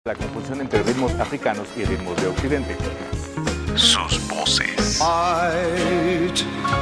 La confusión entre ritmos africanos y ritmos de Occidente. Sus voces. I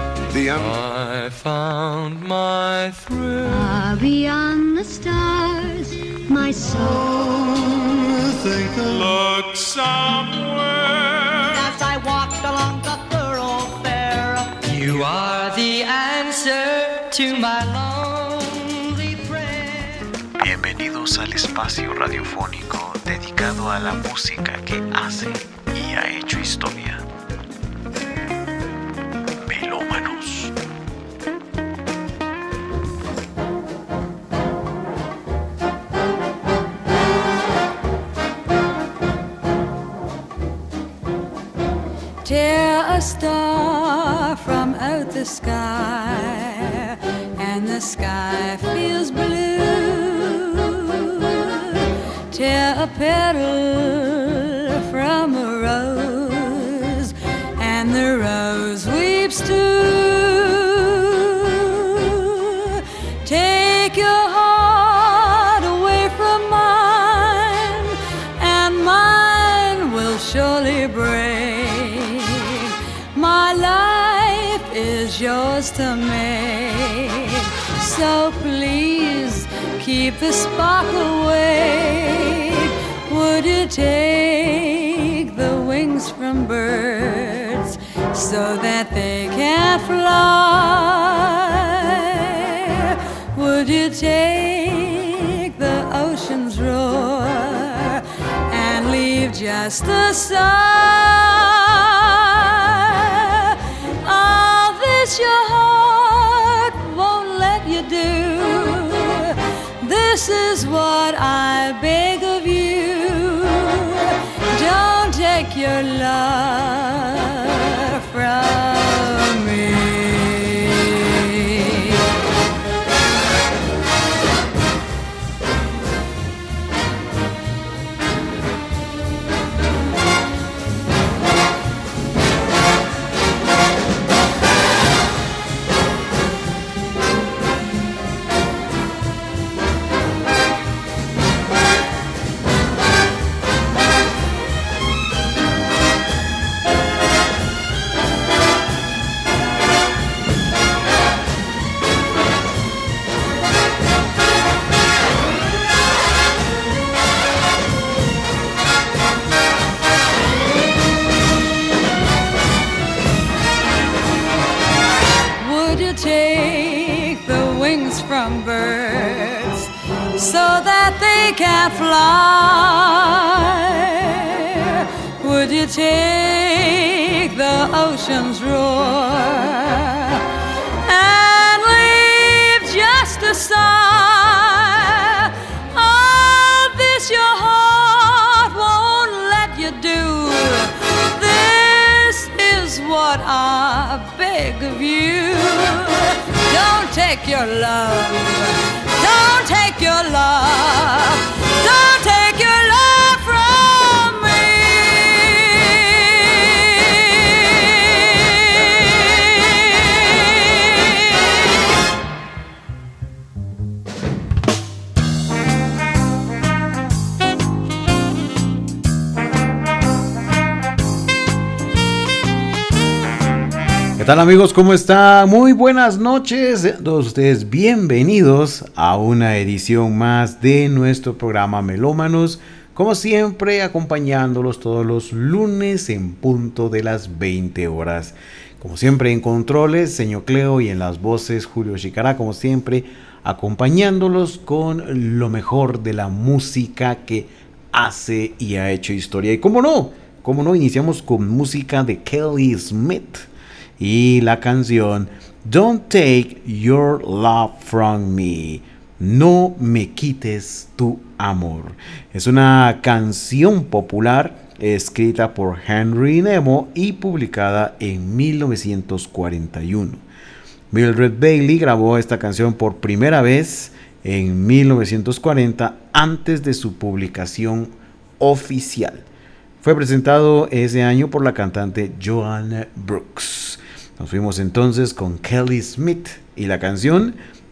found my thrill. Far beyond the stars, my soul. Look somewhere. As I walked along the thoroughfare, you are the answer to my lonely prayer. Bienvenidos al espacio radiofónico dedicado a la música que hace y ha hecho historia. Melómanos. Tear a star from out the sky, and the sky feels blue. Tear a petal from a rose, and the rose weeps too. Take your heart away from mine, and mine will surely break. My life is yours to make, so please keep the spark awake. Would you take the wings from birds so that they can fly? Would you take the ocean's roar and leave just the sun? All this your heart won't let you do. This is what I beg of you. Don't take your love from me. Take the wings from birds so that they can fly? Would you take the ocean's roar and leave just a sigh? All this your heart won't let you do. This is what I beg of you. Don't take your love. Don't take your love. Don't take your love from me. ¿Qué tal, amigos? ¿Cómo está? Muy buenas noches. Todos ustedes bienvenidos a una edición más de nuestro programa Melómanos. Como siempre, acompañándolos todos los lunes en punto de las 20 horas. Como siempre, en controles, señor Cleo, y en las voces, Julio Chicará, como siempre, acompañándolos con lo mejor de la música que hace y ha hecho historia. Y cómo no, iniciamos con música de Kelly Smith y la canción Don't Take Your Love From Me. No me quites tu amor. Es una canción popular escrita por Henry Nemo y publicada en 1941. Mildred Bailey grabó esta canción por primera vez en 1940 antes de su publicación oficial. Fue presentado ese año por la cantante Joanna Brooks. Nos fuimos entonces con Kelly Smith y la canción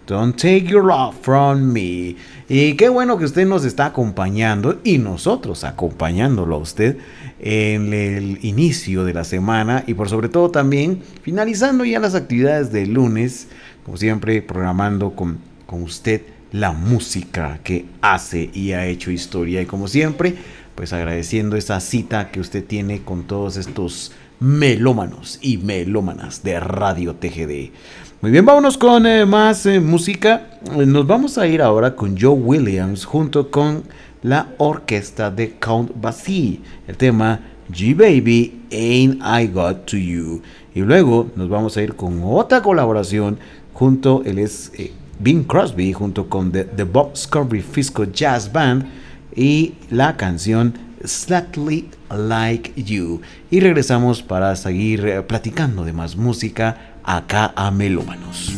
Don't Take Your Love From Me. Y qué bueno que usted nos está acompañando y nosotros acompañándolo a usted en el inicio de la semana y por sobre todo también finalizando ya las actividades del lunes, como siempre programando con usted la música que hace y ha hecho historia y como siempre pues agradeciendo esa cita que usted tiene con todos estos melómanos y melómanas de Radio TGD. Muy bien, vámonos con más música. Nos vamos a ir ahora con Joe Williams junto con la orquesta de Count Basie, el tema G-Baby Ain't I Got To You. Y luego nos vamos a ir con otra colaboración junto, él es Bing Crosby junto con The Bob Scurry Fisco Jazz Band y la canción Slightly Like You. Y regresamos para seguir platicando de más música acá a Melómanos.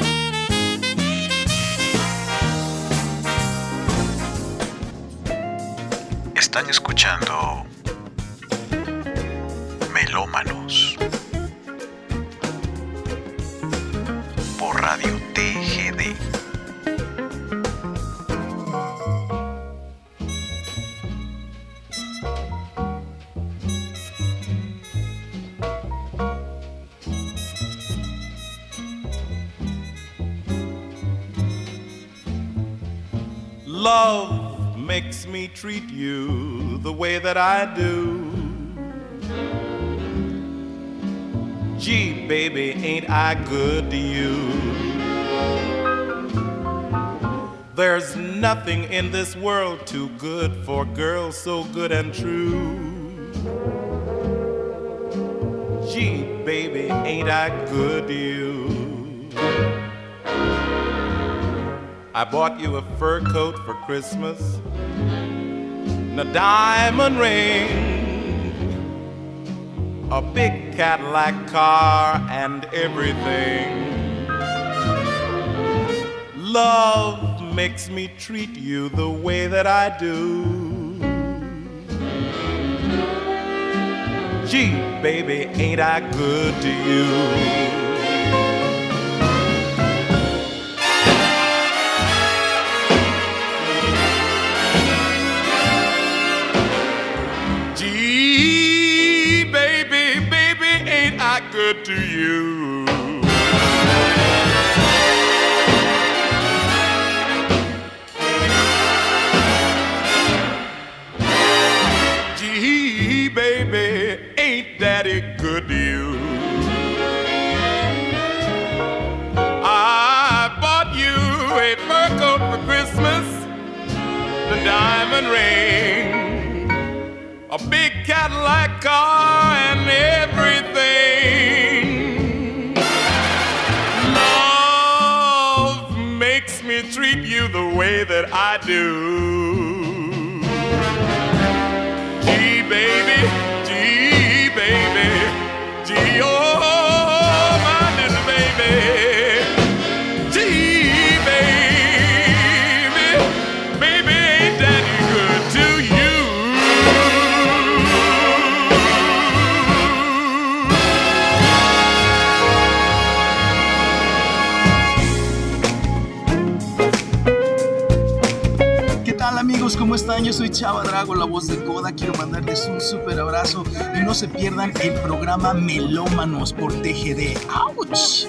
Están escuchando Melómanos por Radio TGD. Love makes me treat you the way that I do. Gee, baby, ain't I good to you? There's nothing in this world too good for girls so good and true. Gee, baby, ain't I good to you? I bought you a fur coat for Christmas and a diamond ring, a big Cadillac car and everything. Love makes me treat you the way that I do. Gee, baby, ain't I good to you? Good to you. Gee, baby, ain't daddy good to you? I bought you a fur coat for Christmas, the diamond ring, a big Cadillac car and everything. Love makes me treat you the way that I do. Gee, baby, gee, baby, gee, oh, my little baby. Gee, baby, baby, ain't daddy good to you? Amigos, ¿cómo están? Yo soy Chava Drago, la voz de Coda. Quiero mandarles un súper abrazo y no se pierdan el programa Melómanos por TGD. ¡Auch!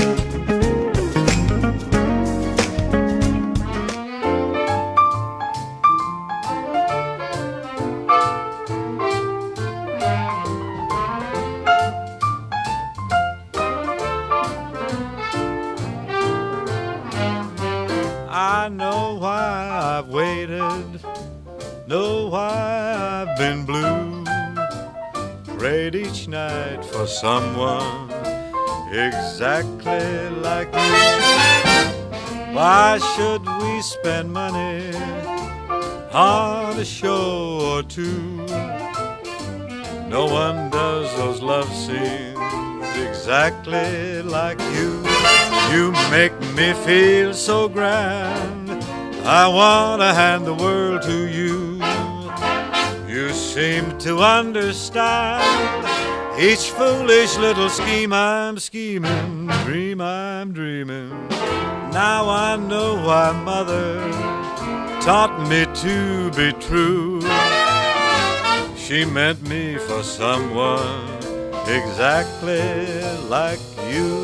I know why I've waited, know why I've been blue. Prayed each night for someone exactly like you. Why should we spend money on a show or two? No one does those love scenes exactly like you. You make me feel so grand, I want to hand the world to you. You seem to understand each foolish little scheme I'm scheming, dream I'm dreaming. Now I know why mother taught me to be true. She meant me for someone exactly like you.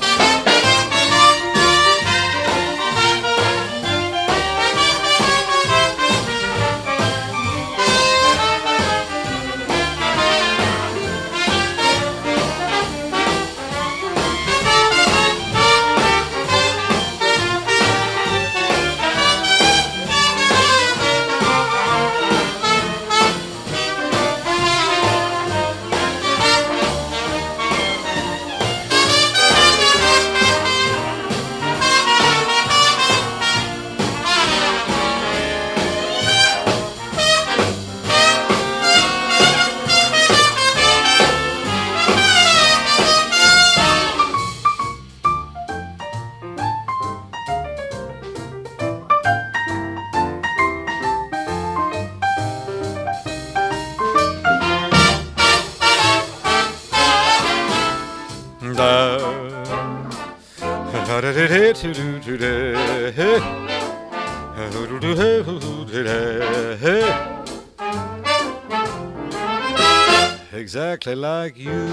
Exactly like you.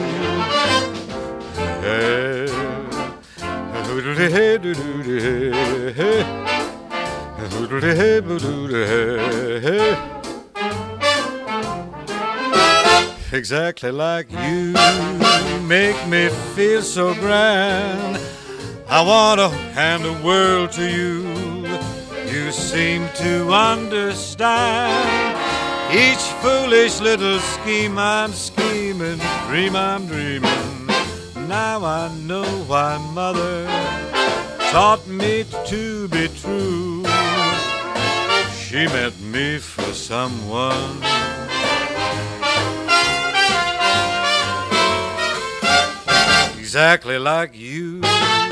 Exactly like you. Make me feel so grand. I wanna hand the world to you. You seem to understand each foolish little scheme I'm scheming, dream I'm dreaming. Now I know why mother taught me to be true. She meant me for someone exactly like you.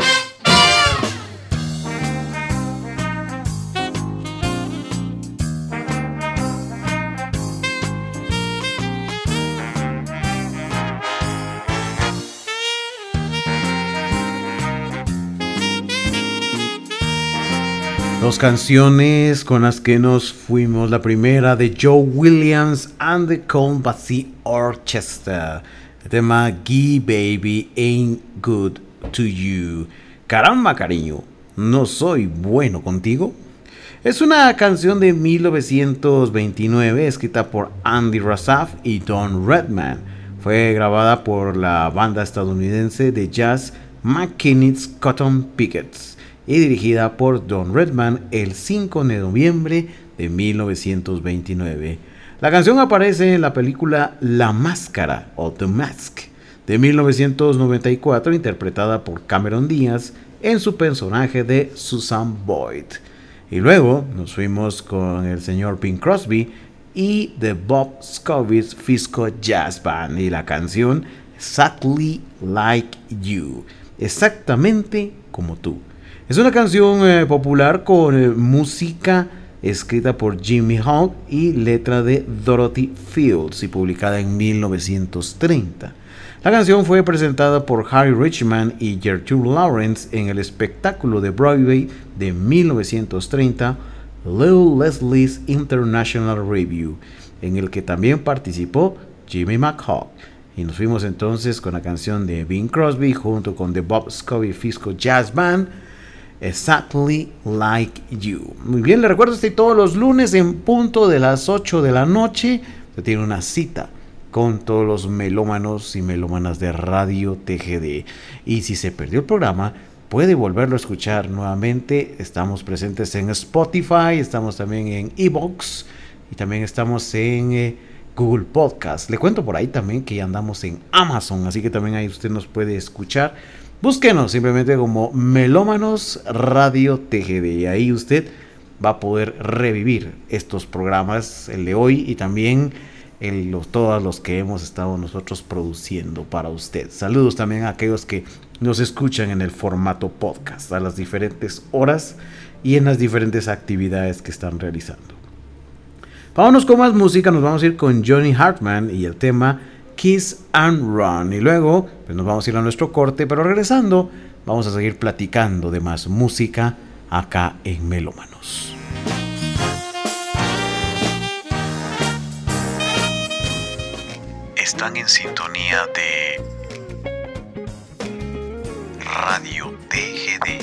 Dos canciones con las que nos fuimos. La primera de Joe Williams and the Count Basie Orchestra. El tema "Gee Baby Ain't Good to You". Caramba, cariño, ¿no soy bueno contigo? Es una canción de 1929 escrita por Andy Razaf y Don Redman. Fue grabada por la banda estadounidense de jazz McKinney's Cotton Pickets y dirigida por Don Redman el 5 de noviembre de 1929. La canción aparece en la película La Máscara o The Mask de 1994, interpretada por Cameron Diaz en su personaje de Susan Boyd. Y luego nos fuimos con el señor Bing Crosby y The Bob Scoville Fisco Jazz Band y la canción Exactly Like You, exactamente como tú. Es una canción popular con música escrita por Jimmy Hogg y letra de Dorothy Fields y publicada en 1930. La canción fue presentada por Harry Richman y Gertrude Lawrence en el espectáculo de Broadway de 1930, Little Leslie's International Review, en el que también participó Jimmy McHugh. Y nos fuimos entonces con la canción de Bing Crosby junto con The Bob Scoville Fisco Jazz Band, Exactly Like You. Muy bien, les recuerdo que todos los lunes en punto de las 8 de la noche se tiene una cita con todos los melómanos y melómanas de Radio TGD. Y si se perdió el programa, puede volverlo a escuchar nuevamente. Estamos presentes en Spotify, estamos también en iVoox y también estamos en Google Podcast. Le cuento por ahí también que ya andamos en Amazon, así que también ahí usted nos puede escuchar. Búsquenos simplemente como Melómanos Radio TGD y ahí usted va a poder revivir estos programas, el de hoy y también todos los que hemos estado nosotros produciendo para usted. Saludos también a aquellos que nos escuchan en el formato podcast a las diferentes horas y en las diferentes actividades que están realizando. Vámonos con más música, nos vamos a ir con Johnny Hartman y el tema Kiss and Run. Y luego pues nos vamos a ir a nuestro corte, pero regresando vamos a seguir platicando de más música acá en Melómanos. Están en sintonía de Radio TGD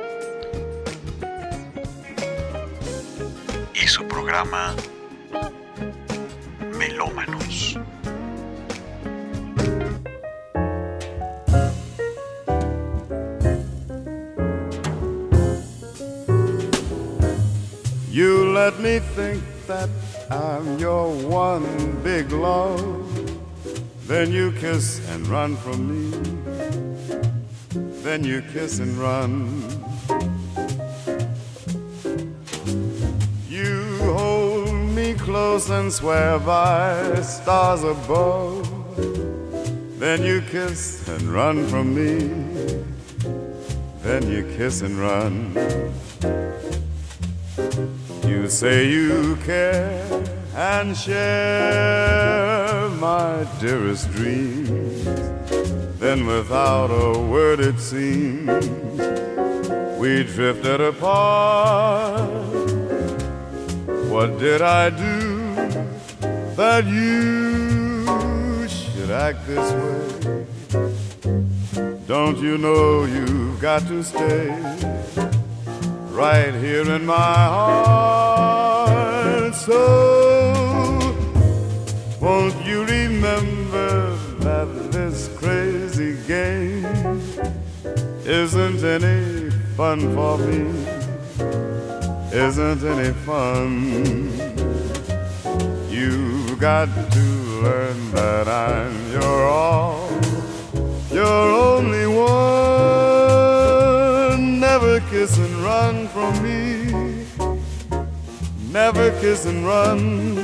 y su programa Melómanos. You let me think that I'm your one big love. Then you kiss and run from me. Then you kiss and run. You hold me close and swear by stars above. Then you kiss and run from me. Then you kiss and run. You say you care and share my dearest dreams. Then without a word it seems we drifted apart. What did I do that you should act this way? Don't you know you've got to stay right here in my heart? So won't you remember that this crazy game isn't any fun for me? Isn't any fun? You've got to learn that I'm your all, your only one. Never kiss and run from me. Never kiss and run.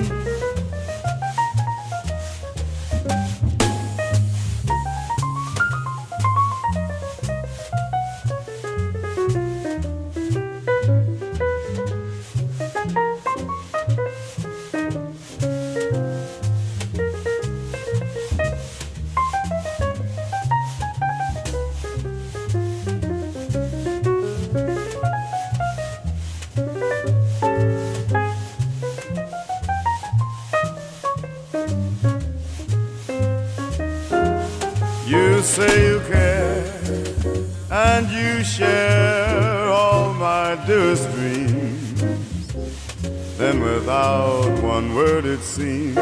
You say you care and you share all my dearest dreams. Then without one word it seems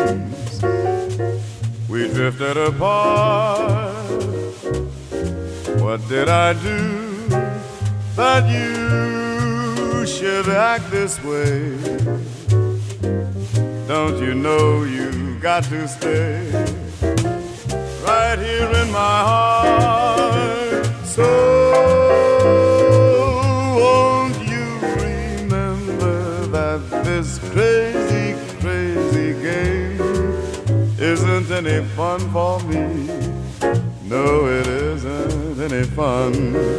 we drifted apart. What did I do that you should act this way? Don't you know you got to stay right here in my heart? So won't you remember that this crazy, crazy game isn't any fun for me? No, it isn't any fun.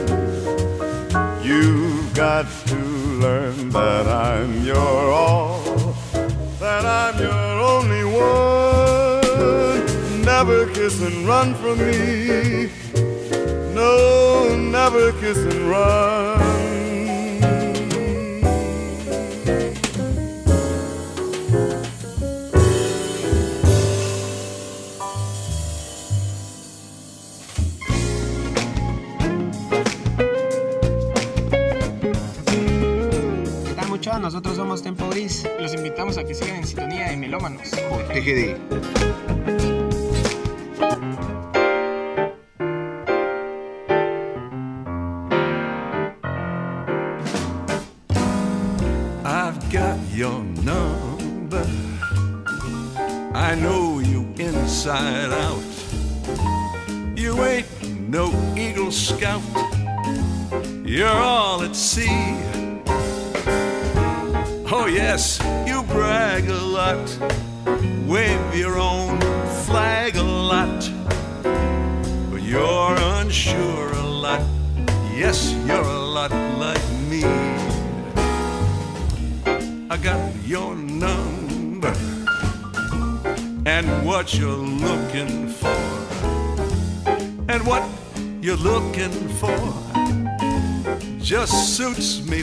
You've got to learn that I'm your all, that I'm your only one. Never kiss and run from me. No, never kiss and run. ¿Qué tal, muchachos? Nosotros somos Tempo Gris. Los invitamos a que sigan en sintonía de Melómanos por TGD. Got your number. I know you inside out. You ain't no Eagle Scout. You're all at sea. Oh yes, you brag a lot. Wave your own flag a lot. But you're unsure a lot. Yes, you're a lot like me. I got your number and what you're looking for. And what you're looking for just suits me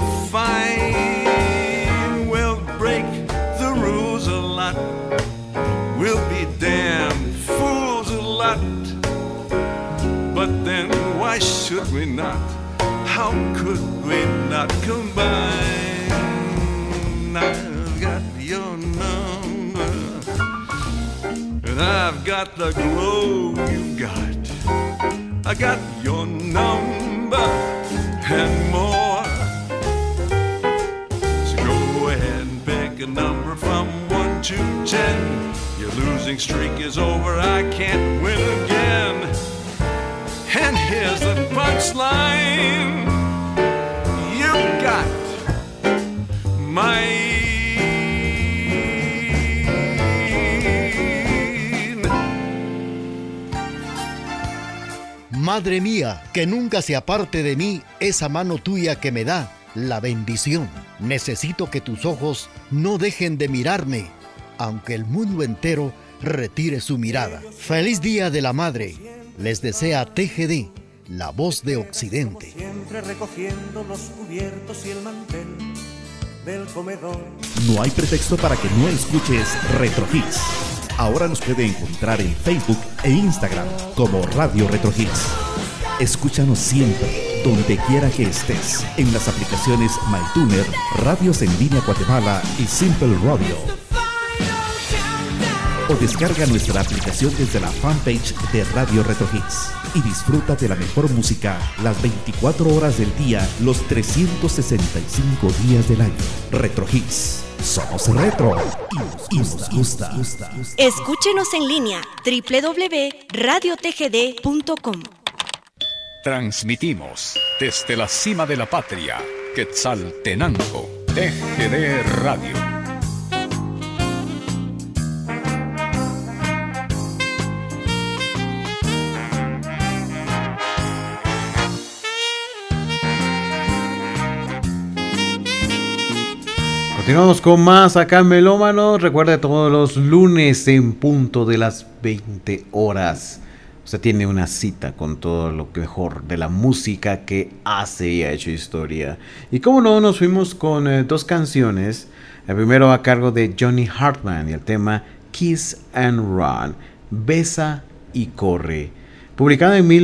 fine. We'll break the rules a lot, we'll be damn fools a lot, but then why should we not? How could we not combine? I've got your number, and I've got the glow you got. I got your number and more. So go ahead and pick a number from 1 to 10. Your losing streak is over, I can't win again. And here's the punchline: you got mine. Madre mía, que nunca se aparte de mí esa mano tuya que me da la bendición. Necesito que tus ojos no dejen de mirarme, aunque el mundo entero retire su mirada. Feliz Día de la Madre. Les desea TGD, la voz de Occidente. Siempre recogiendo los cubiertos y el mantel del comedor. No hay pretexto para que no escuches Retro Hits. Ahora nos puede encontrar en Facebook e Instagram como Radio Retro Hits. Escúchanos siempre, donde quiera que estés, en las aplicaciones MyTuner, Radios en Línea Guatemala y Simple Radio. O descarga nuestra aplicación desde la fanpage de Radio Retro Hits y disfruta de la mejor música las 24 horas del día, los 365 días del año. Retro Hits. Somos retro y nos gusta. Escúchenos en línea www.radiotgd.com. Transmitimos desde la cima de la patria, Quetzaltenango, TGD Radio. Continuamos con más acá en Melómanos. Recuerde, todos los lunes en punto de las 20 horas. Usted tiene una cita con todo lo mejor de la música que hace y ha hecho historia. Y como no, nos fuimos con dos canciones. El primero a cargo de Johnny Hartman y el tema Kiss and Run, Besa y Corre. Publicada en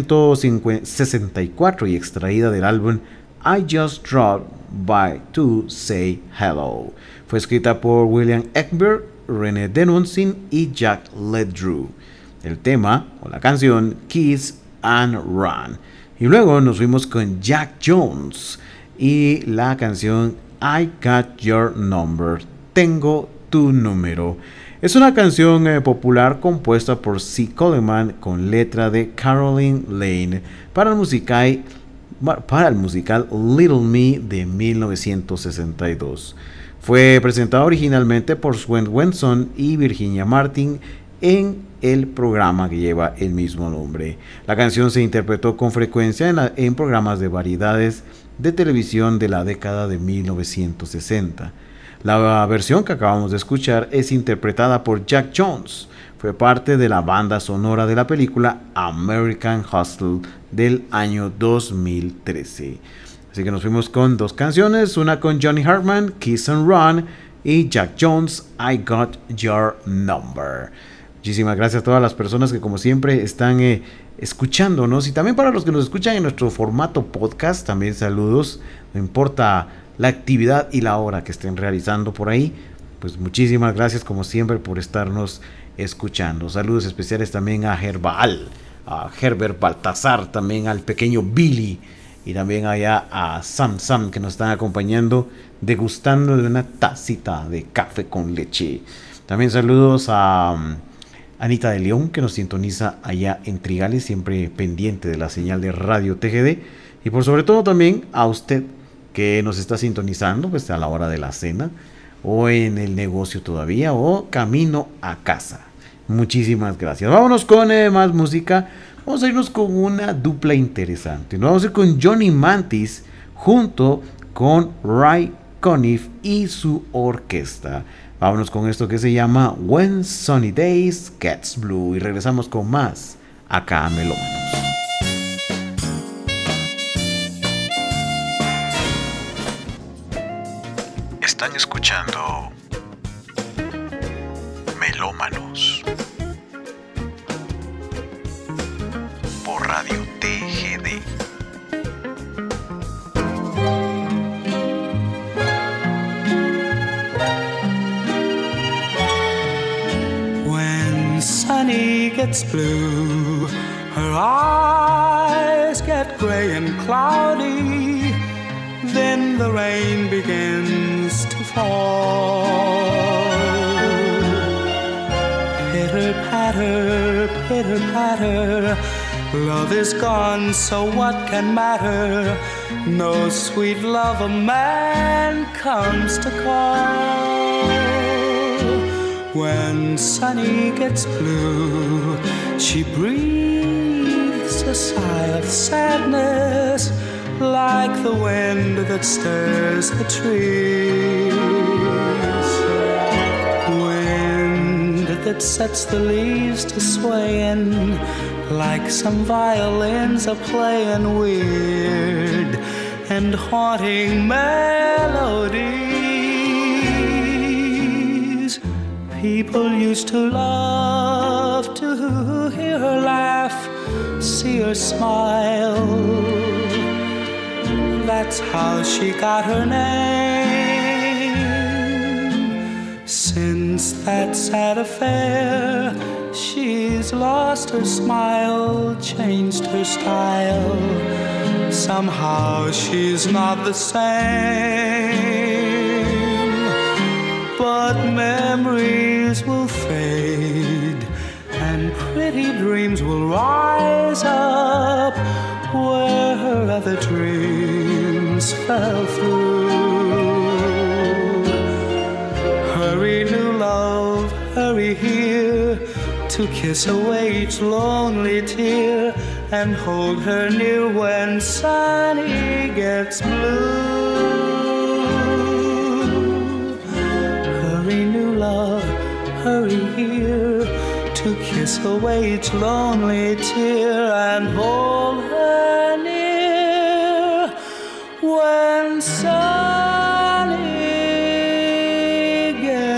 1964 y extraída del álbum I Just Dropped By to Say Hello. Fue escrita por William Eckberg, René Denonsin y Jack Ledrew. El tema o la canción Kiss and Run. Y luego nos fuimos con Jack Jones y la canción I Got Your Number, Tengo tu número. Es una canción popular compuesta por C. Coleman con letra de Caroline Lane para el musical Little Me de 1962. Fue presentada originalmente por Swen Wenson y Virginia Martin en el programa que lleva el mismo nombre. La canción se interpretó con frecuencia en programas de variedades de televisión de la década de 1960. La versión que acabamos de escuchar es interpretada por Jack Jones. Fue parte de la banda sonora de la película American Hustle del año 2013. Así que nos fuimos con dos canciones, una con Johnny Hartman, Kiss and Run, y Jack Jones, I Got Your Number. Muchísimas gracias a todas las personas que como siempre están escuchándonos, y también para los que nos escuchan en nuestro formato podcast, también saludos, no importa la actividad y la hora que estén realizando por ahí, pues muchísimas gracias como siempre por estarnos escuchando. Saludos especiales también a Herbert Baltasar, también al pequeño Billy y también allá a Sam que nos están acompañando degustando de una tacita de café con leche. También saludos a Anita de León, que nos sintoniza allá en Trigales, siempre pendiente de la señal de Radio TGD, y por sobre todo también a usted que nos está sintonizando pues a la hora de la cena o en el negocio todavía o camino a casa. Muchísimas gracias. Vámonos con más música. Vamos a irnos con una dupla interesante. Nos vamos a ir con Johnny Mantis junto con Ray Conniff y su orquesta. Vámonos con esto que se llama When Sunny Days Gets Blue y regresamos con más acá a Melómanos. Están escuchando Melómanos por Radio TGD. When Sunny gets blue, her eyes get gray and cloudy, then the rain begins to fall. Pitter-patter, pitter-patter, love is gone, so what can matter? No sweet love a man comes to call. When Sunny gets blue, she breathes a sigh of sadness, like the wind that stirs the trees. Wind that sets the leaves to swaying, like some violins are playing weird and haunting melodies. People used to love to hear her laugh, see her smile. That's how she got her name. Since that sad affair, she's lost her smile, changed her style. Somehow she's not the same. But memories will fade, and pretty dreams will rise up where her other dreams fell through. Hurry, new love, hurry here to kiss away each lonely tear and hold her near when Sunny gets blue. Hurry, new love, hurry here to kiss away each lonely tear and hold her near when Sunny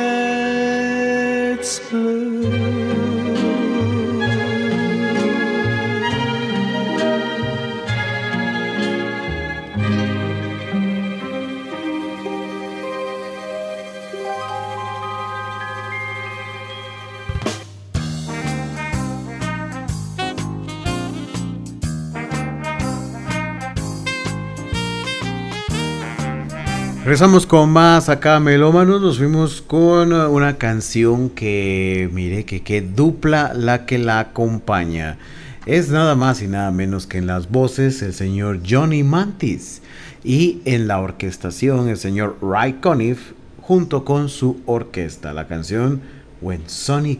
gets blue. Regresamos con más acá, Melómanos. Nos fuimos con una canción que, mire, que dupla la que la acompaña. Es nada más y nada menos que en las voces el señor Johnny Mantis y en la orquestación el señor Ray Conniff junto con su orquesta. La canción When Sunny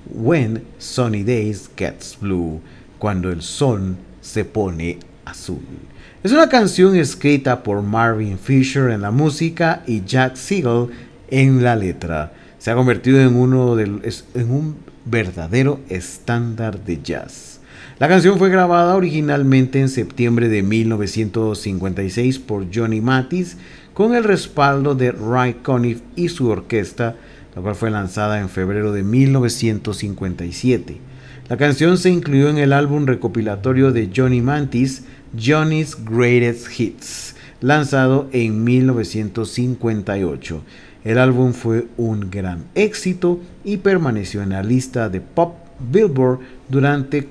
Days Gets Blue, cuando el sol se pone azul. Es una canción escrita por Marvin Fisher en la música y Jack Siegel en la letra. Se ha convertido en un verdadero estándar de jazz. La canción fue grabada originalmente en septiembre de 1956 por Johnny Mathis con el respaldo de Ray Conniff y su orquesta, la cual fue lanzada en febrero de 1957. La canción se incluyó en el álbum recopilatorio de Johnny Mathis, Johnny's Greatest Hits, lanzado en 1958. El álbum fue un gran éxito y permaneció en la lista de Pop Billboard durante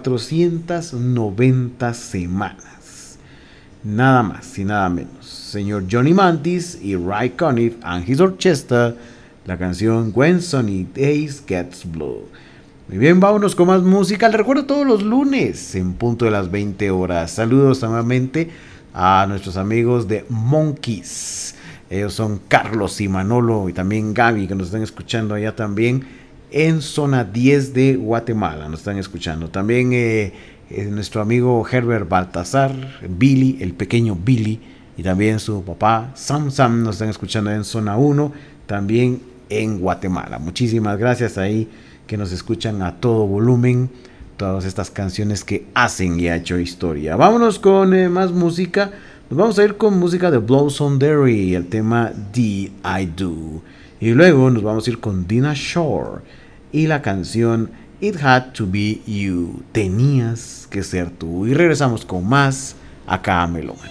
490 semanas. Nada más y nada menos. Señor Johnny Mathis y Ray Conniff and his orchestra, la canción When Sunny Days Gets Blue. Muy bien, vámonos con más música. Les recuerdo todos los lunes en punto de las 20 horas. Saludos nuevamente a nuestros amigos de Monkeys. Ellos son Carlos y Manolo y también Gaby, que nos están escuchando allá también en zona 10 de Guatemala. Nos están escuchando también nuestro amigo Herbert Baltasar, Billy, el pequeño Billy, y también su papá Sam nos están escuchando en zona 1, también en Guatemala. Muchísimas gracias ahí que nos escuchan a todo volumen, todas estas canciones que hacen y ha hecho historia. Vámonos con más música. Nos vamos a ir con música de Blossom Derry, el tema Did I Do. Y luego nos vamos a ir con Dinah Shore y la canción It Had to Be You, tenías que ser tú. Y regresamos con más acá a Melómanos.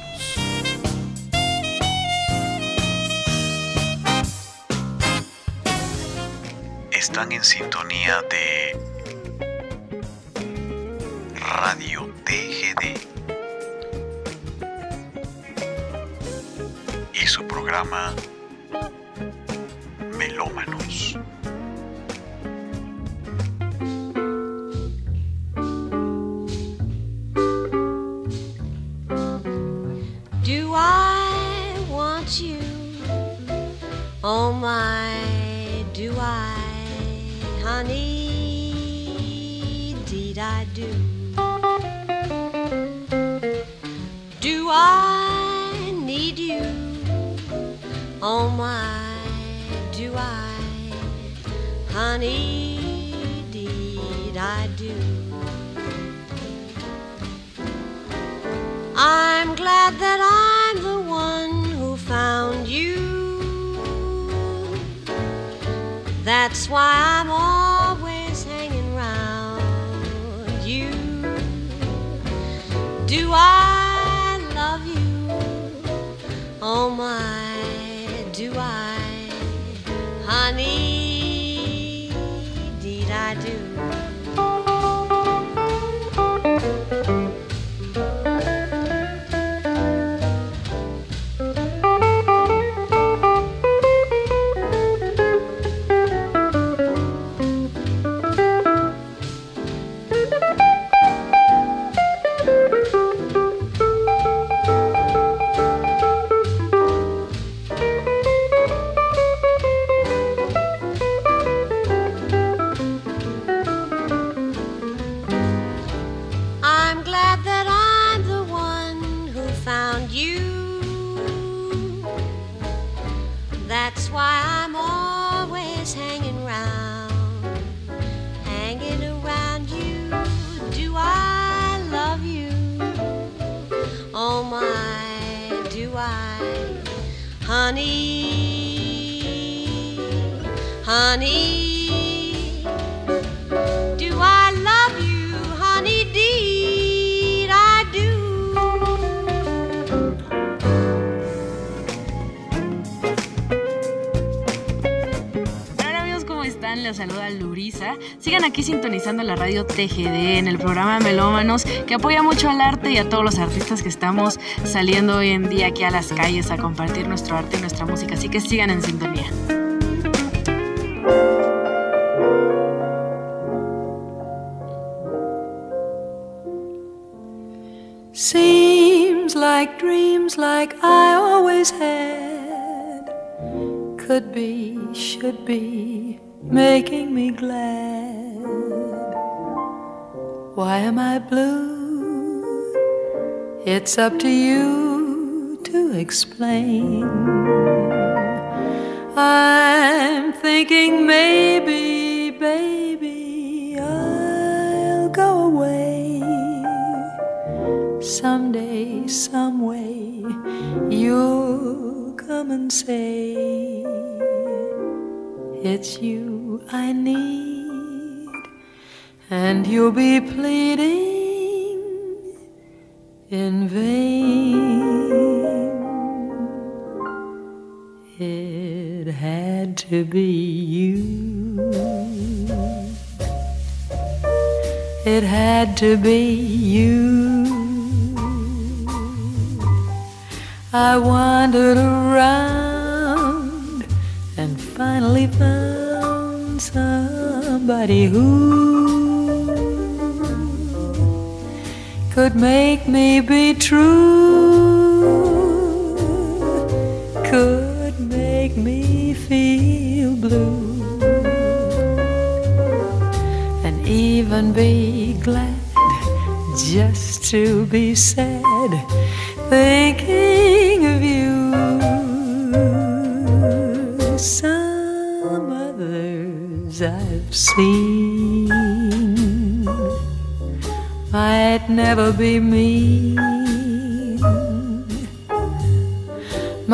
Están en sintonía de Radio TGD y su programa Melómanos. Do I want you? Oh my, do I? Honey, did I do? Do I need you? Oh my, do I? Honey, did I do? I'm glad that I'm the one who found you. That's why I'm always hanging round you. Do I love you? Oh my, do I? Honey, did I do? Honey, do I love you? Honey, did I do? Hola amigos, ¿cómo están? Les saluda Lurisa. Sigan aquí sintonizando la radio TGD en el programa Melómanos, que apoya mucho al arte y a todos los artistas que estamos saliendo hoy en día aquí a las calles a compartir nuestro arte y nuestra música. Así que sigan en sintonía. Seems like dreams like I always had could be, should be, making me glad. Why am I blue? It's up to you to explain. I'm thinking maybe, baby, I'll go away. Someday, some way, you'll come and say it's you I need, and you'll be pleading in vain. It had to be you. It had to be you. I wandered around and finally found somebody who could make me be true, could make me feel blue, and even be glad just to be sad, thinking of you. Some others I've seen might never be mean,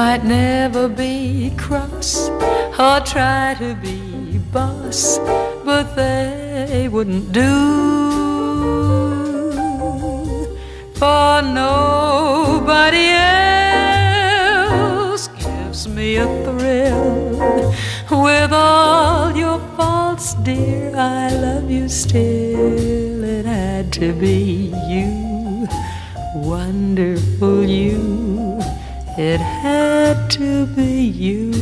might never be cross or try to be boss, but they wouldn't do, for nobody else gives me a thrill. With all your faults, dear, I love you still. It had to be you, wonderful you. It had to be you.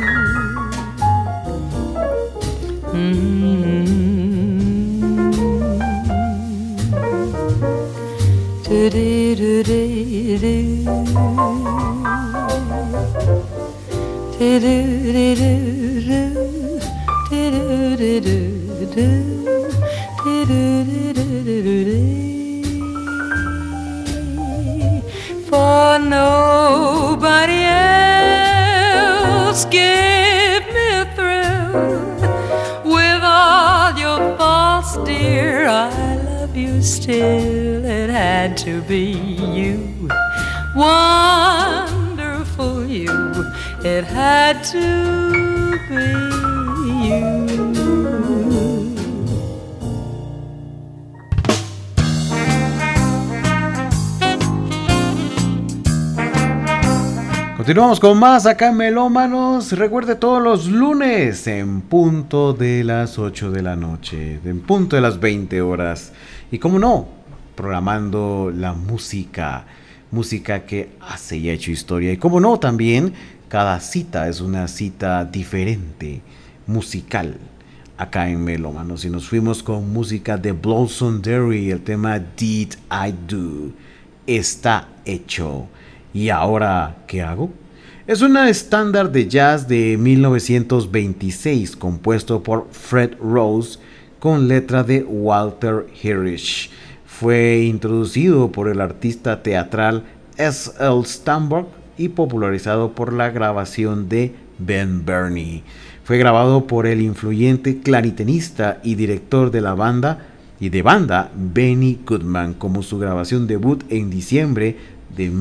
For nobody else give me a thrill. With all your faults, dear, I love you still. It had to be you, wonderful you. It had to be you. Continuamos con más acá en Melómanos. Recuerde, todos los lunes en punto de las 8 de la noche, en punto de las 20 horas. Y como no, programando la música que hace y ha hecho historia. Y como no, también cada cita es una cita diferente, musical, acá en Melómanos. Y nos fuimos con música de Blossom Derry, el tema Did I Do. Está hecho. ¿Y ahora qué hago? Es una estándar de jazz de 1926, compuesto por Fred Rose, con letra de Walter Hirsch. Fue introducido por el artista teatral S.L. Steinberg y popularizado por la grabación de Ben Bernie. Fue grabado por el influyente clarinetista y director de la banda Benny Goodman, como su grabación debut en diciembre de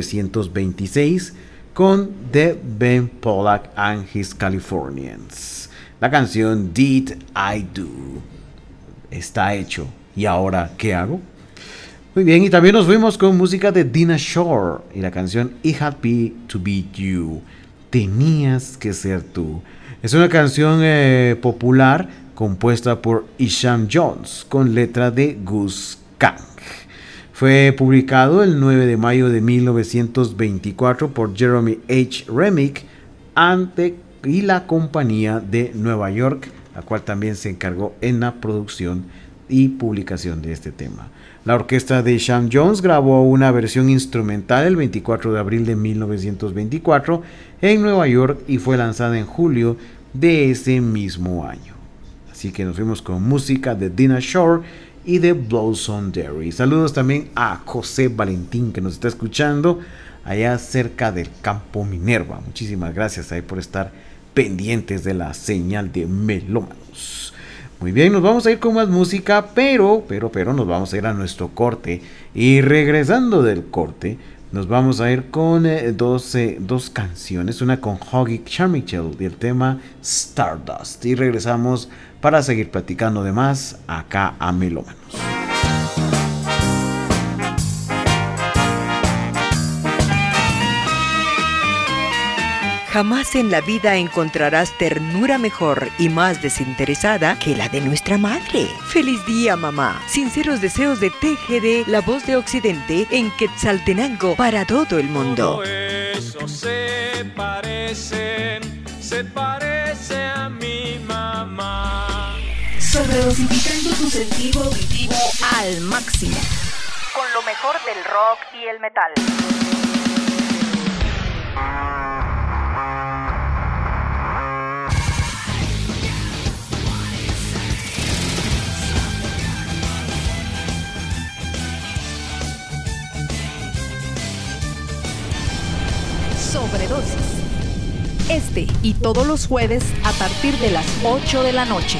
1926 con The Ben Pollack and His Californians. La canción Did I Do. Está hecho. ¿Y ahora qué hago? Muy bien, y también nos fuimos con música de Dinah Shore y la canción It Had to Be You. Tenías que ser tú. Es una canción popular compuesta por Isham Jones con letra de Gus Kahn. Fue publicado el 9 de mayo de 1924 por Jeremy H. Remick y la Compañía de Nueva York, la cual también se encargó en la producción y publicación de este tema. La orquesta de Isham Jones grabó una versión instrumental el 24 de abril de 1924 en Nueva York y fue lanzada en julio de ese mismo año. Así que nos fuimos con música de Dinah Shore y de Blossom Derry. Saludos también a José Valentín, que nos está escuchando allá cerca del Campo Minerva. Muchísimas gracias ahí por estar pendientes de la señal de Melómanos. Muy bien, nos vamos a ir con más música, pero nos vamos a ir a nuestro corte. Y regresando del corte, nos vamos a ir con dos canciones. Una con Huggy Carmichael y el tema Stardust. Y regresamos para seguir platicando de más acá a Melómanos. Jamás en la vida encontrarás ternura mejor y más desinteresada que la de nuestra madre. ¡Feliz día, mamá! Sinceros deseos de TGD, la voz de Occidente, en Quetzaltenango para todo el mundo. Todo eso se parece a mi mamá. Sobredosificando tu sentido auditivo al máximo. Con lo mejor del rock y el metal. Sobredosis. Este y todos los jueves a partir de las 8 de la noche.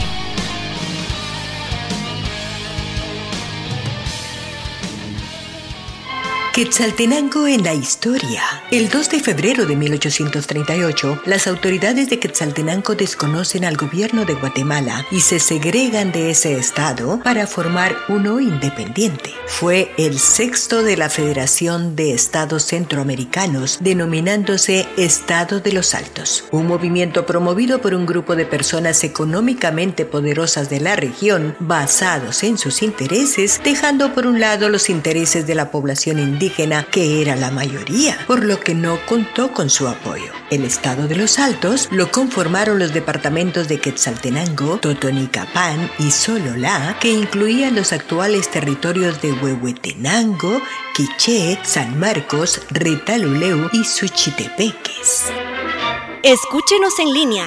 Quetzaltenango en la historia. El 2 de febrero de 1838, las autoridades de Quetzaltenango desconocen al gobierno de Guatemala y se segregan de ese estado para formar uno independiente. Fue el sexto de la Federación de Estados Centroamericanos, denominándose Estado de los Altos, un movimiento promovido por un grupo de personas económicamente poderosas de la región, basados en sus intereses, dejando por un lado los intereses de la población indígena, que era la mayoría, por lo que no contó con su apoyo. El Estado de los Altos lo conformaron los departamentos de Quetzaltenango, Totonicapán y Sololá, que incluían los actuales territorios de Huehuetenango, Quiché, San Marcos, Retaluleu y Suchitepeques. Escúchenos en línea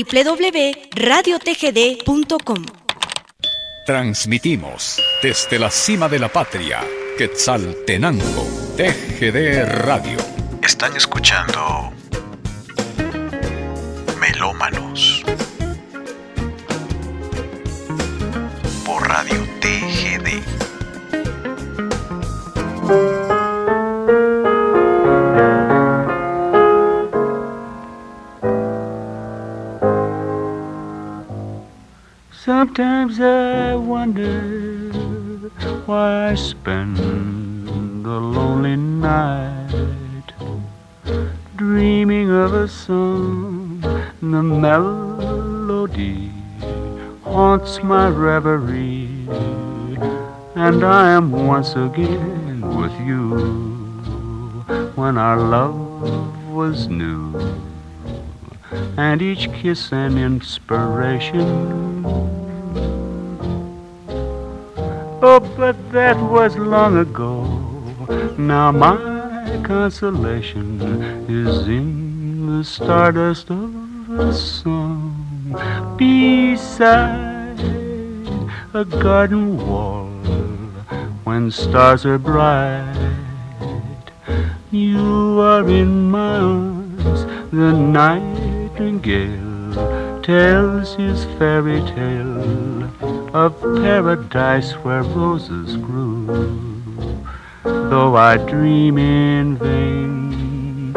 www.radiotgd.com. Transmitimos desde la cima de la patria, Quetzaltenango, TGD Radio. Están escuchando Melómanos por Radio TGD. Sometimes I wonder why I spend the lonely night dreaming of a song. The melody haunts my reverie, and I am once again with you when our love was new, and each kiss an inspiration. Oh, but that was long ago. Now my consolation is in the stardust of a song beside a garden wall when stars are bright. You are in my arms, the nightingale tells his fairy tale of paradise where roses grew. Though I dream in vain,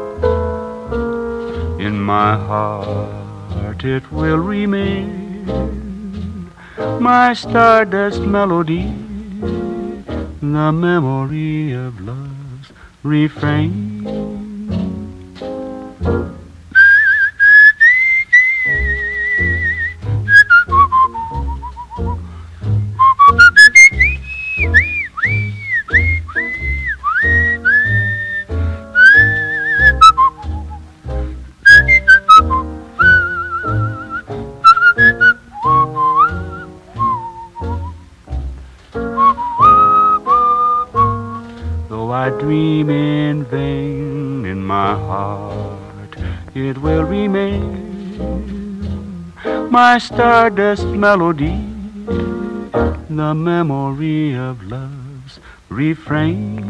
in my heart it will remain my stardust melody, the memory of love's refrain. I dream in vain, in my heart it will remain my stardust melody, the memory of love's refrain.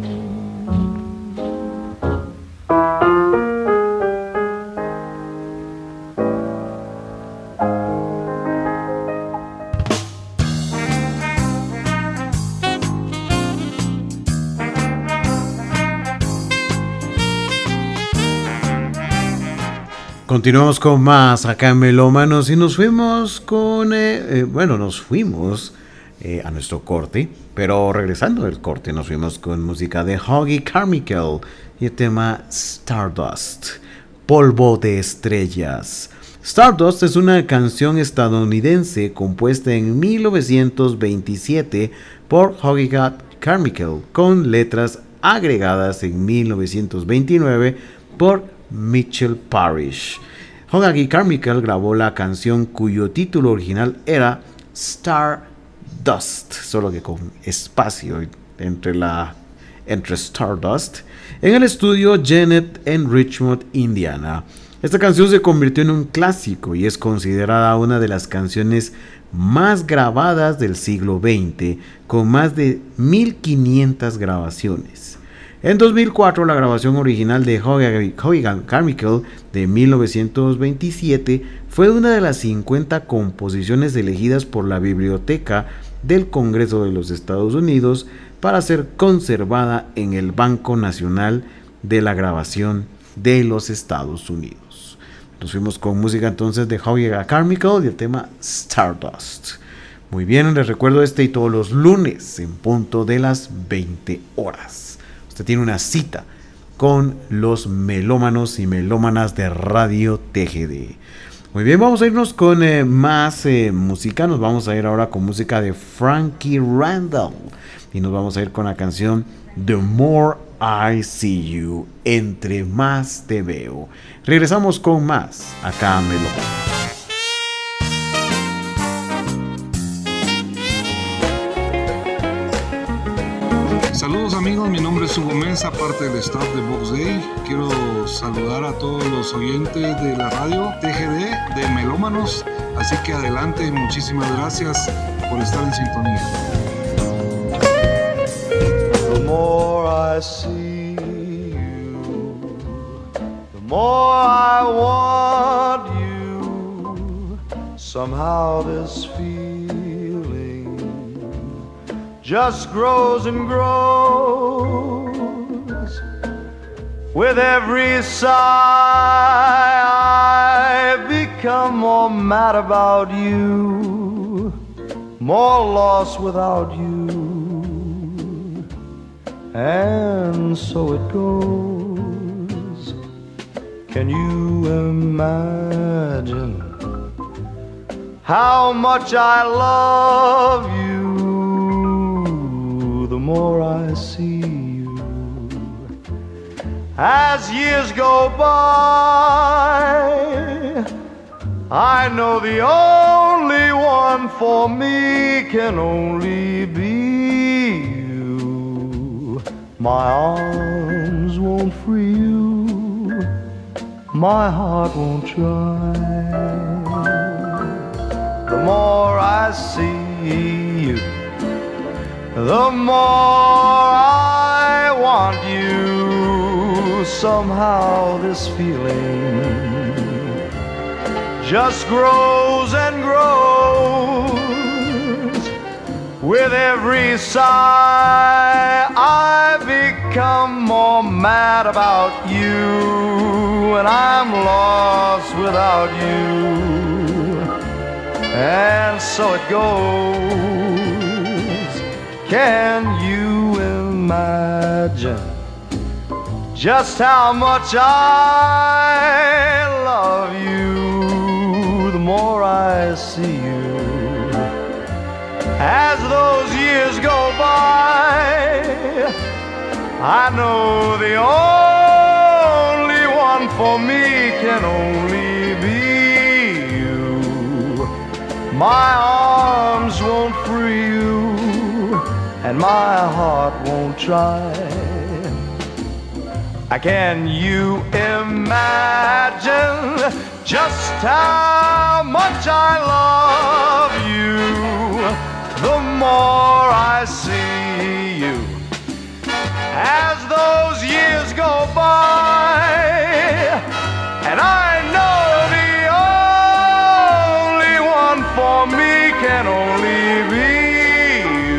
Continuamos con más acá en Melómanos y nos fuimos con, nos fuimos a nuestro corte, pero regresando del corte nos fuimos con música de Hoagy Carmichael y el tema Stardust, Polvo de Estrellas. Stardust es una canción estadounidense compuesta en 1927 por Hoagy Carmichael con letras agregadas en 1929 por Mitchell Parish. Hoagy Carmichael grabó la canción cuyo título original era Stardust, solo que con espacio entre Stardust, en el estudio Gennett en Richmond, Indiana. Esta canción se convirtió en un clásico y es considerada una de las canciones más grabadas del siglo XX, con más de 1500 grabaciones. En 2004, la grabación original de Hoagy Carmichael de 1927 fue una de las 50 composiciones elegidas por la Biblioteca del Congreso de los Estados Unidos para ser conservada en el Banco Nacional de la Grabación de los Estados Unidos. Nos fuimos con música entonces de Howie Carmichael y el tema Stardust. Muy bien, les recuerdo y todos los lunes en punto de las 20 horas. Usted tiene una cita con los melómanos y melómanas de Radio TGD. Muy bien, vamos a irnos con más música. Nos vamos a ir ahora con música de Frankie Randall. Y nos vamos a ir con la canción The More I See You, Entre Más Te Veo. Regresamos con más acá a Melómanos. Saludos amigos, mi nombre es Hugo Mensa, parte del staff de Box Day. Quiero saludar a todos los oyentes de la radio TGD de Melómanos. Así que adelante, muchísimas gracias por estar en sintonía. The more I see you, the more I want you. Somehow this feeling just grows and grows. With every sigh I become more mad about you, more lost without you. And so it goes. Can you imagine how much I love you? The more I see you, as years go by, I know the only one for me can only be you. My arms won't free you, my heart won't try. The more I see you, the more I want you. Somehow this feeling just grows and grows. With every sigh I become more mad about you, and I'm lost without you. And so it goes. Can you imagine just how much I love you? The more I see you, as those years go by, I know the only one for me can only be you. My arms won't free you, and my heart won't try. Can you imagine just how much I love you? The more I see you, as those years go by, and I know the only one for me can only be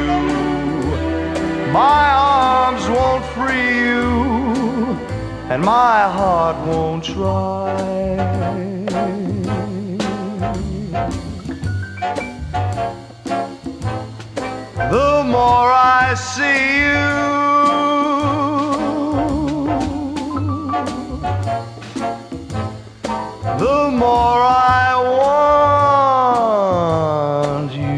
you. My arms won't free you, and my heart won't try. The more I see you, the more I want you.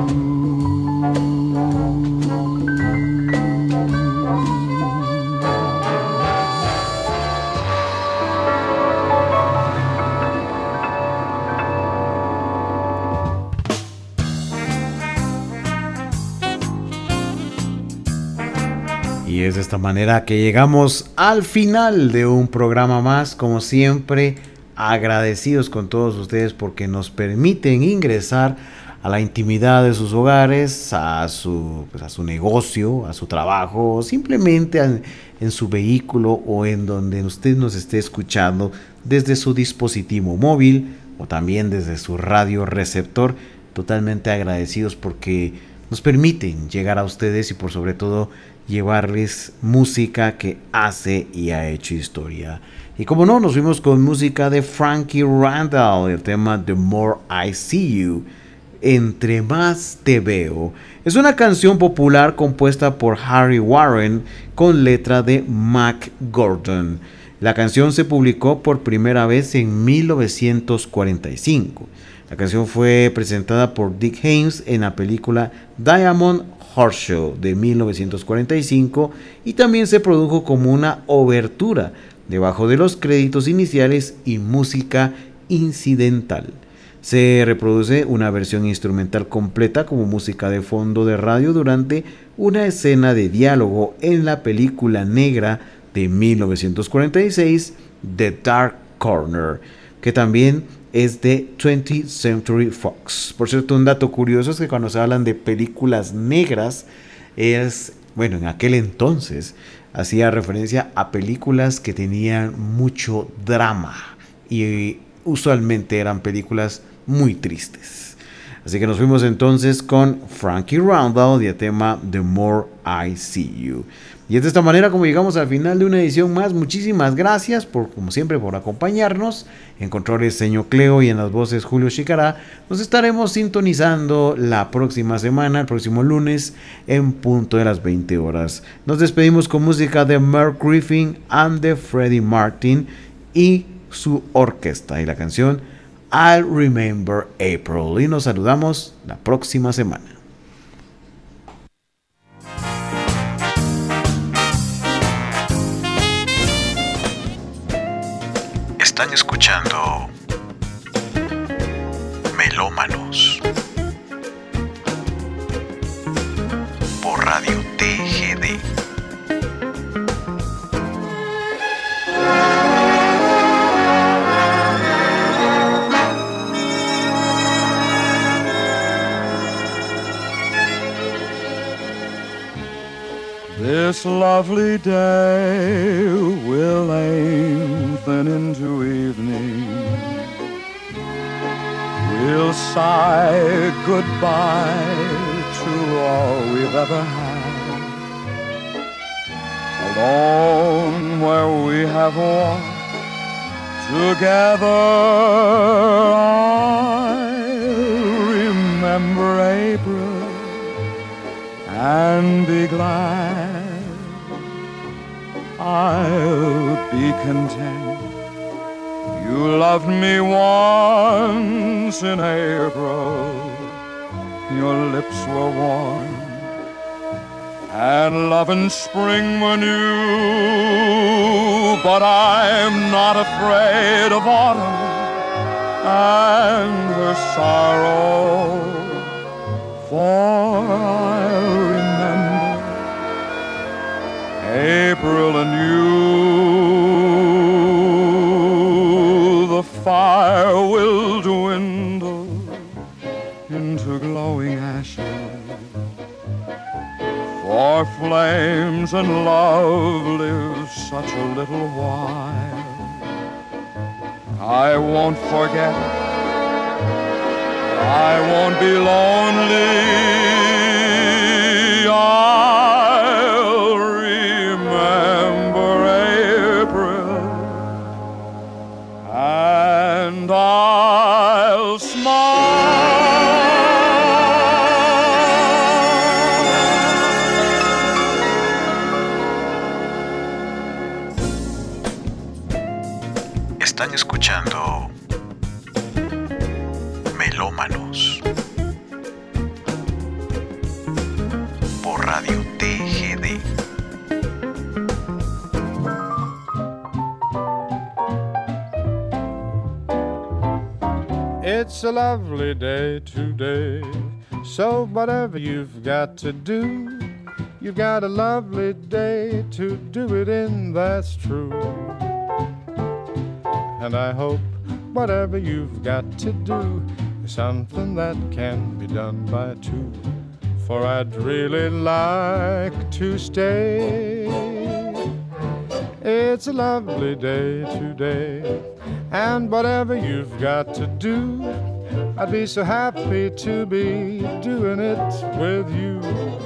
Y es de esta manera que llegamos al final de un programa más, como siempre, agradecidos con todos ustedes porque nos permiten ingresar a la intimidad de sus hogares, a su negocio, a su trabajo, o simplemente en su vehículo o en donde usted nos esté escuchando desde su dispositivo móvil o también desde su radio receptor. Totalmente agradecidos porque nos permiten llegar a ustedes y por sobre todo llevarles música que hace y ha hecho historia. Y como no, nos fuimos con música de Frankie Randall, el tema The More I See You, Entre Más Te Veo. Es una canción popular compuesta por Harry Warren con letra de Mac Gordon. La canción se publicó por primera vez en 1945. La canción fue presentada por Dick Haymes en la película Diamond Horseshoe de 1945 y también se produjo como una obertura debajo de los créditos iniciales y música incidental. Se reproduce una versión instrumental completa como música de fondo de radio durante una escena de diálogo en la película negra de 1946 The Dark Corner, que también es de 20th Century Fox. Por cierto, un dato curioso es que cuando se hablan de películas negras, en aquel entonces hacía referencia a películas que tenían mucho drama y usualmente eran películas muy tristes. Así que nos fuimos entonces con Frankie Randall y el tema The More I See You. Y es de esta manera como llegamos al final de una edición más. Muchísimas gracias como siempre por acompañarnos. En controles Señor Cleo y en las voces Julio Chicará. Nos estaremos sintonizando la próxima semana, el próximo lunes, en punto de las 20 horas. Nos despedimos con música de Merv Griffin and de Freddie Martin y su orquesta y la canción I'll Remember April. Y nos saludamos la próxima semana. Están escuchando Melómanos por Radio TGD. This lovely day will lengthen into evening. We'll sigh goodbye to all we've ever had. Alone where we have walked together, I'll remember April and be glad. I'll be content. You loved me once in April. Your lips were warm and love and spring were new. But I'm not afraid of autumn and her sorrow, for I'll remember April and you. The fire will dwindle into glowing ashes, for flames and love live such a little while. I won't forget, I won't be lonely. I'll remember April and I'll smile. Están escuchando Melómanos por Radio TGD. It's a lovely day today, so whatever you've got to do, you've got a lovely day to do it in, that's true. And I hope whatever you've got to do is something that can be done by two, for I'd really like to stay. It's a lovely day today, and whatever you've got to do, I'd be so happy to be doing it with you.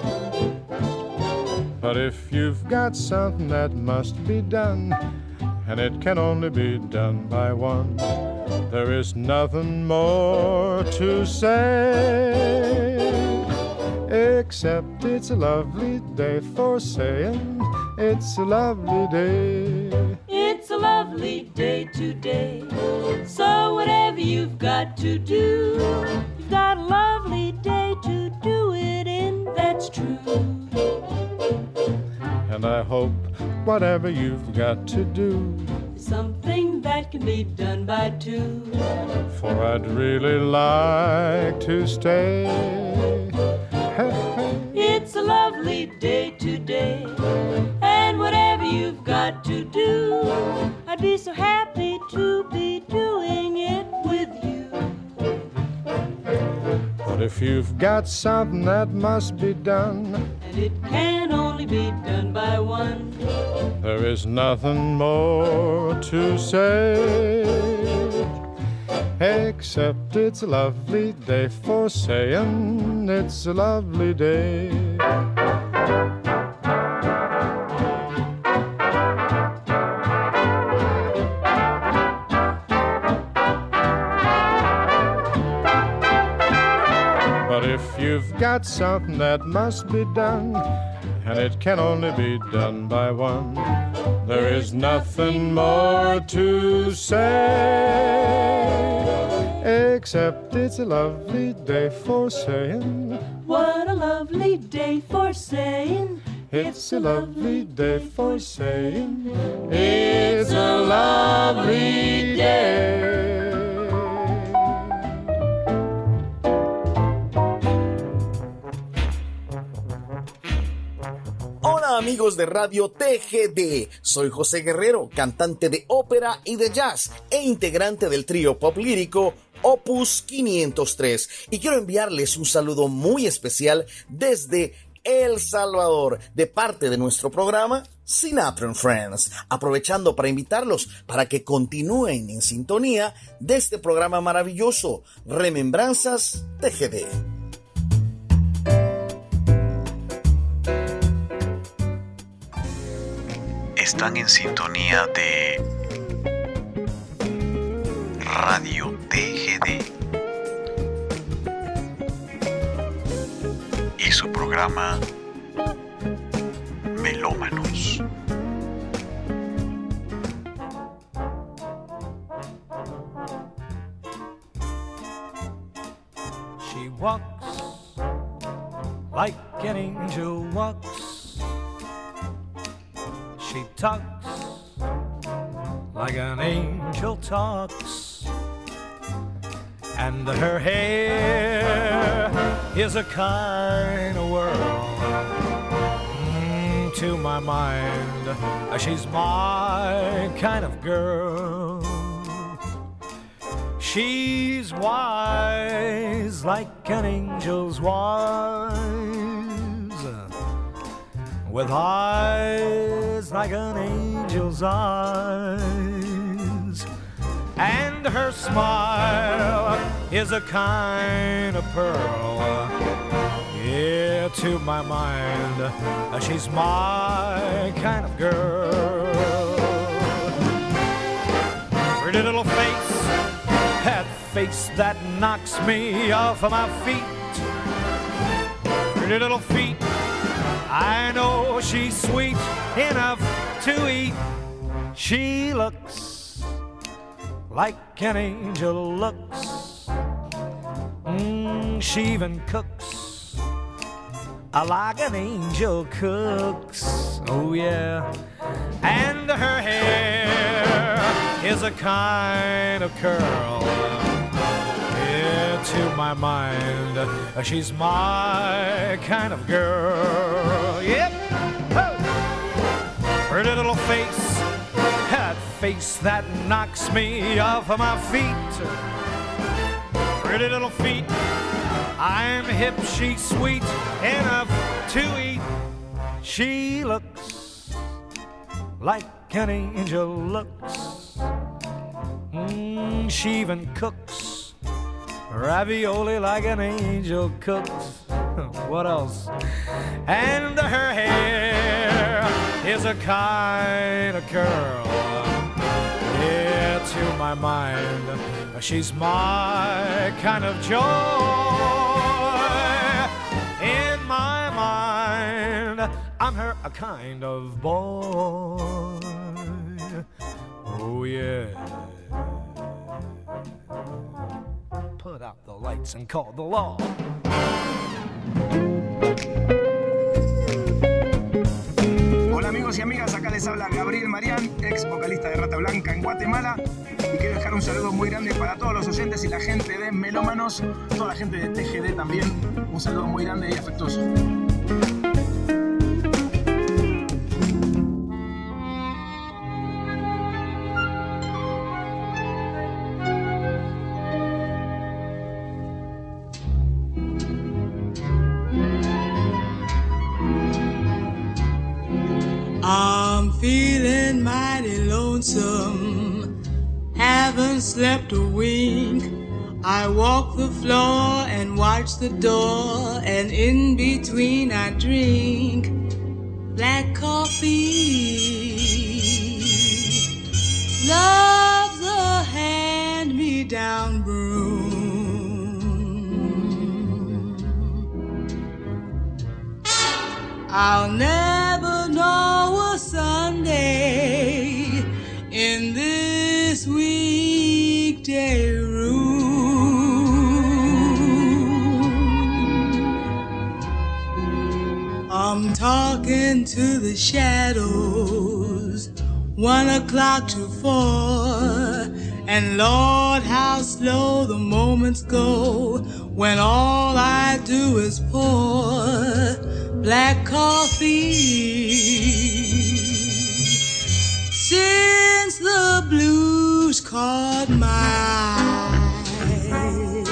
But if you've got something that must be done, and it can only be done by one, there is nothing more to say, except it's a lovely day for saying it's a lovely day. It's a lovely day today, so whatever you've got to do, you've got a lovely day to do it in, that's true. And I hope whatever you've got to do, something that can be done by two, for I'd really like to stay. It's a lovely day today, and whatever you've got to do, I'd be so happy to be doing it with you. But if you've got something that must be done, and it can only be done by one, there is nothing more to say, except it's a lovely day for saying it's a lovely day. But if you've got something that must be done, and it can only be done by one, there is nothing more to say, except it's a lovely day for saying, what a lovely day for saying, it's a lovely day for saying, it's a lovely day. Hola amigos de Radio TGD, soy José Guerrero, cantante de ópera y de jazz e integrante del trío pop lírico Opus 503, y quiero enviarles un saludo muy especial desde El Salvador de parte de nuestro programa Sinatra and Friends, aprovechando para invitarlos para que continúen en sintonía de este programa maravilloso Remembranzas TGD. Están en sintonía de Radio TGD y su programa Melómanos. She walks like an angel walks. She talks like an angel talks, and her hair is a kind of whirl. To my mind, she's my kind of girl. She's wise like an angel's wise, with eyes like an angel's eyes, and her smile is a kind of pearl. Yeah, to my mind, she's my kind of girl. Pretty little face, that face that knocks me off of my feet. Pretty little feet, I know she's sweet enough to eat. She looks like an angel looks. She even cooks like an angel cooks. Oh yeah. And her hair is a kind of curl. Yeah, to my mind, she's my kind of girl. Yep. Oh. Pretty little face, that face that knocks me off of my feet. Pretty little feet, I'm hip, she's sweet enough to eat. She looks like an angel looks. She even cooks ravioli like an angel cooks. What else? And her hair is a kind of curl. Yeah, to my mind, she's my kind of joy. In my mind, I'm her a kind of boy. Oh yeah. Put out the lights and call the law. Hola amigos y amigas, acá les habla Gabriel Marián, ex vocalista de Rata Blanca en Guatemala, y quiero dejar un saludo muy grande para todos los oyentes y la gente de Melómanos, toda la gente de TGD también, un saludo muy grande y afectuoso. I'm feeling mighty lonesome, haven't slept a wink. I walk the floor and watch the door, and in between I drink black coffee. Love's a hand-me-down broom. I'll never know a Sunday in this weekday room. I'm talking to the shadows, 1 o'clock to 4, and Lord, how slow the moments go when all I do is pour black coffee. Since the blues caught my eye,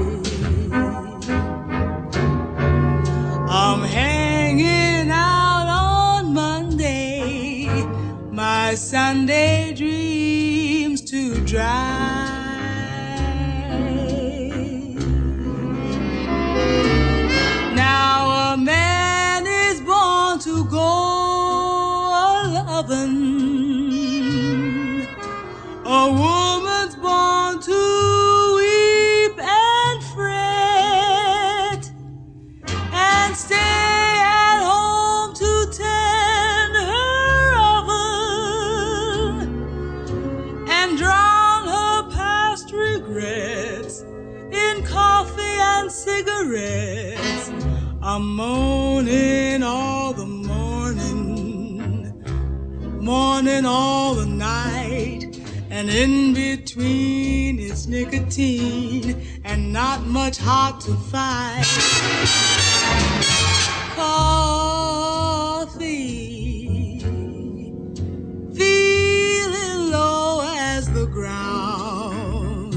I'm hanging out on Monday, my Sunday dreams to dry. Now a man is born to go a-lovin', a woman's born to weep and fret, and stay at home to tend her oven, and drown her past regrets in coffee and cigarettes. I'm moaning all the morning, morning all the night, and in between it's nicotine and not much hot to fight. Coffee, feeling low as the ground.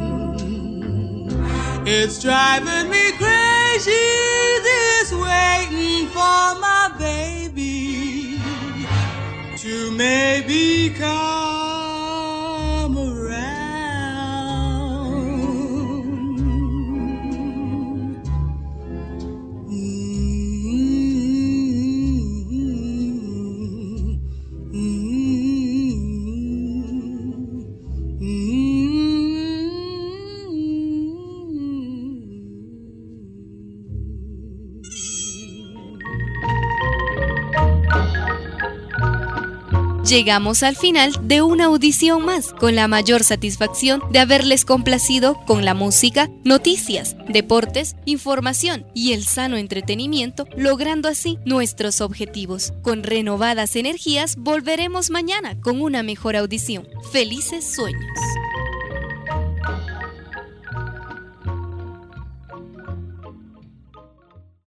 It's driving me crazy, this waiting for my baby to maybe come around. Llegamos al final de una audición más, con la mayor satisfacción de haberles complacido con la música, noticias, deportes, información y el sano entretenimiento, logrando así nuestros objetivos. Con renovadas energías volveremos mañana con una mejor audición. ¡Felices sueños!